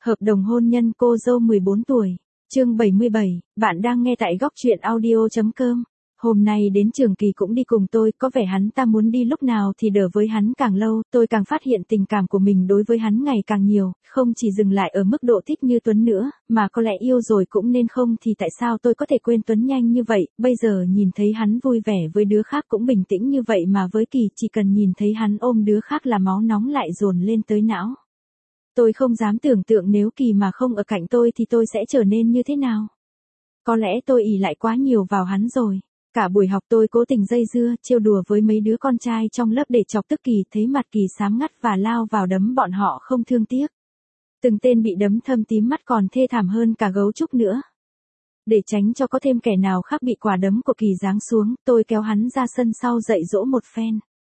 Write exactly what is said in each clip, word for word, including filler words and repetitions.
Hợp đồng hôn nhân cô dâu mười bốn tuổi. Chương bảy mươi bảy, bạn đang nghe tại góc truyện audio chấm com. Hôm nay đến trường Kỳ cũng đi cùng tôi, có vẻ hắn ta muốn đi lúc nào thì đỡ với hắn càng lâu, tôi càng phát hiện tình cảm của mình đối với hắn ngày càng nhiều, không chỉ dừng lại ở mức độ thích như Tuấn nữa, mà có lẽ yêu rồi cũng nên không thì tại sao tôi có thể quên Tuấn nhanh như vậy, bây giờ nhìn thấy hắn vui vẻ với đứa khác cũng bình tĩnh như vậy mà với Kỳ chỉ cần nhìn thấy hắn ôm đứa khác là máu nóng lại dồn lên tới não. Tôi không dám tưởng tượng nếu Kỳ mà không ở cạnh tôi thì tôi sẽ trở nên như thế nào. Có lẽ tôi ỷ lại quá nhiều vào hắn rồi. Cả buổi học tôi cố tình dây dưa, trêu đùa với mấy đứa con trai trong lớp để chọc tức Kỳ, thấy mặt Kỳ xám ngắt và lao vào đấm bọn họ không thương tiếc. Từng tên bị đấm thâm tím mắt còn thê thảm hơn cả gấu trúc nữa. Để tránh cho có thêm kẻ nào khác bị quả đấm của Kỳ giáng xuống, tôi kéo hắn ra sân sau dạy dỗ một phen.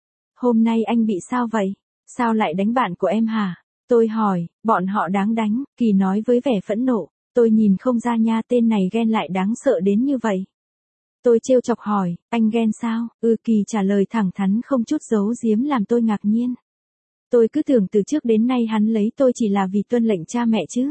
Hôm nay anh bị sao vậy? Sao lại đánh bạn của em hả? Tôi hỏi, bọn họ đáng đánh, Kỳ nói với vẻ phẫn nộ. Tôi nhìn không ra nha, tên này ghen lại đáng sợ đến như vậy. Tôi trêu chọc hỏi, anh ghen sao? Ừ, Kỳ trả lời thẳng thắn không chút giấu giếm làm tôi ngạc nhiên. Tôi cứ tưởng từ trước đến nay hắn lấy tôi chỉ là vì tuân lệnh cha mẹ chứ.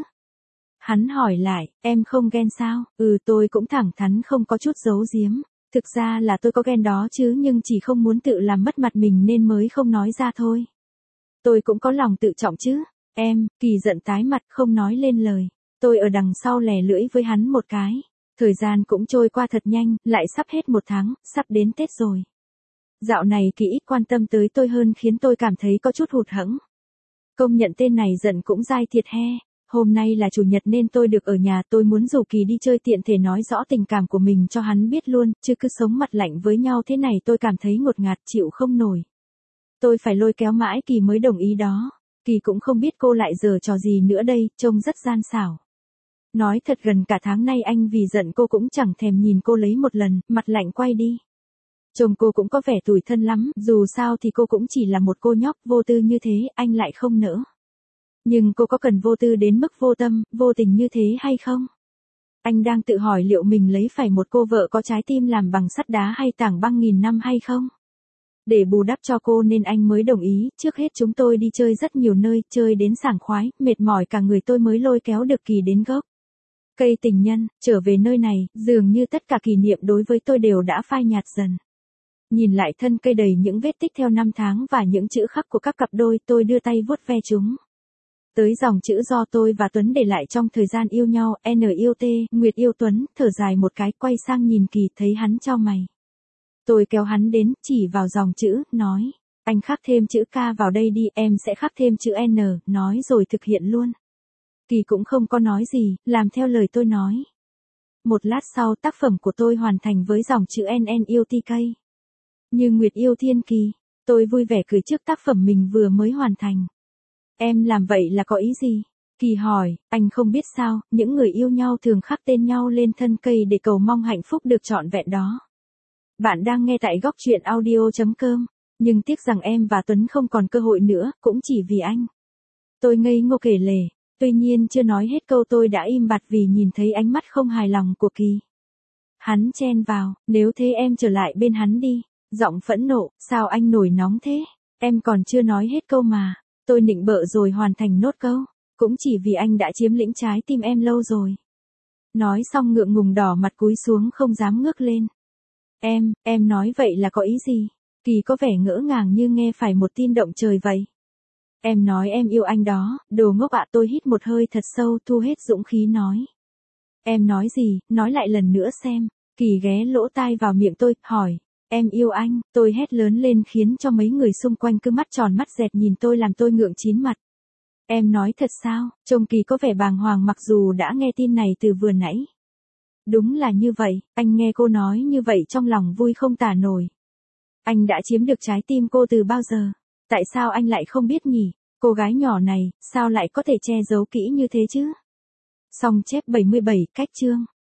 Hắn hỏi lại, em không ghen sao? Ừ, tôi cũng thẳng thắn không có chút giấu giếm. Thực ra là tôi có ghen đó chứ, nhưng chỉ không muốn tự làm mất mặt mình nên mới không nói ra thôi. Tôi cũng có lòng tự trọng chứ. Em, Kỳ giận tái mặt không nói lên lời. Tôi ở đằng sau lè lưỡi với hắn một cái. Thời gian cũng trôi qua thật nhanh, lại sắp hết một tháng, sắp đến Tết rồi. Dạo này Kỳ ít quan tâm tới tôi hơn khiến tôi cảm thấy có chút hụt hẫng. Công nhận tên này giận cũng dai thiệt he. Hôm nay là chủ nhật nên tôi được ở nhà, tôi muốn rủ Kỳ đi chơi tiện thể nói rõ tình cảm của mình cho hắn biết luôn, chứ cứ sống mặt lạnh với nhau thế này tôi cảm thấy ngột ngạt chịu không nổi. Tôi phải lôi kéo mãi Kỳ mới đồng ý đó. Kỳ cũng không biết cô lại giở trò gì nữa đây, trông rất gian xảo. Nói thật gần cả tháng nay anh vì giận cô cũng chẳng thèm nhìn cô lấy một lần, mặt lạnh quay đi. Chồng cô cũng có vẻ tủi thân lắm, dù sao thì cô cũng chỉ là một cô nhóc vô tư như thế, anh lại không nỡ. Nhưng cô có cần vô tư đến mức vô tâm, vô tình như thế hay không? Anh đang tự hỏi liệu mình lấy phải một cô vợ có trái tim làm bằng sắt đá hay tảng băng nghìn năm hay không? Để bù đắp cho cô nên anh mới đồng ý, trước hết chúng tôi đi chơi rất nhiều nơi, chơi đến sảng khoái, mệt mỏi cả người tôi mới lôi kéo được Kỳ đến gốc cây tình nhân, trở về nơi này, dường như tất cả kỷ niệm đối với tôi đều đã phai nhạt dần. Nhìn lại thân cây đầy những vết tích theo năm tháng và những chữ khắc của các cặp đôi, tôi đưa tay vuốt ve chúng. Tới dòng chữ do tôi và Tuấn để lại trong thời gian yêu nhau, N yêu T, Nguyệt yêu Tuấn, thở dài một cái, quay sang nhìn Kỳ, thấy hắn chau mày. Tôi kéo hắn đến, chỉ vào dòng chữ, nói, anh khắc thêm chữ K vào đây đi, em sẽ khắc thêm chữ N, nói rồi thực hiện luôn. Kỳ cũng không có nói gì, làm theo lời tôi nói. Một lát sau tác phẩm của tôi hoàn thành với dòng chữ N N yêu T K. Như Nguyệt yêu Thiên Kỳ, tôi vui vẻ cười trước tác phẩm mình vừa mới hoàn thành. Em làm vậy là có ý gì? Kỳ hỏi, anh không biết sao, những người yêu nhau thường khắc tên nhau lên thân cây để cầu mong hạnh phúc được trọn vẹn đó. Bạn đang nghe tại góc truyện audio chấm com, nhưng tiếc rằng em và Tuấn không còn cơ hội nữa, cũng chỉ vì anh. Tôi ngây ngô kể lể. Tuy nhiên chưa nói hết câu tôi đã im bặt vì nhìn thấy ánh mắt không hài lòng của Kỳ. Hắn chen vào, nếu thế em trở lại bên hắn đi. Giọng phẫn nộ, sao anh nổi nóng thế? Em còn chưa nói hết câu mà. Tôi nịnh bợ rồi hoàn thành nốt câu. Cũng chỉ vì anh đã chiếm lĩnh trái tim em lâu rồi. Nói xong ngượng ngùng đỏ mặt cúi xuống không dám ngước lên. Em, em nói vậy là có ý gì? Kỳ có vẻ ngỡ ngàng như nghe phải một tin động trời vậy. Em nói em yêu anh đó, đồ ngốc ạ. Tôi hít một hơi thật sâu, thu hết dũng khí nói. Em nói gì, nói lại lần nữa xem. Kỳ ghé lỗ tai vào miệng tôi, hỏi, em yêu anh. Tôi hét lớn lên khiến cho mấy người xung quanh cứ mắt tròn mắt dẹt nhìn tôi làm tôi ngượng chín mặt. Em nói thật sao? Trông Kỳ có vẻ bàng hoàng mặc dù đã nghe tin này từ vừa nãy. Đúng là như vậy, anh nghe cô nói như vậy trong lòng vui không tả nổi. Anh đã chiếm được trái tim cô từ bao giờ? Tại sao anh lại không biết nhỉ? Cô gái nhỏ này, sao lại có thể che giấu kỹ như thế chứ? Song chép bảy mươi bảy, cách chương.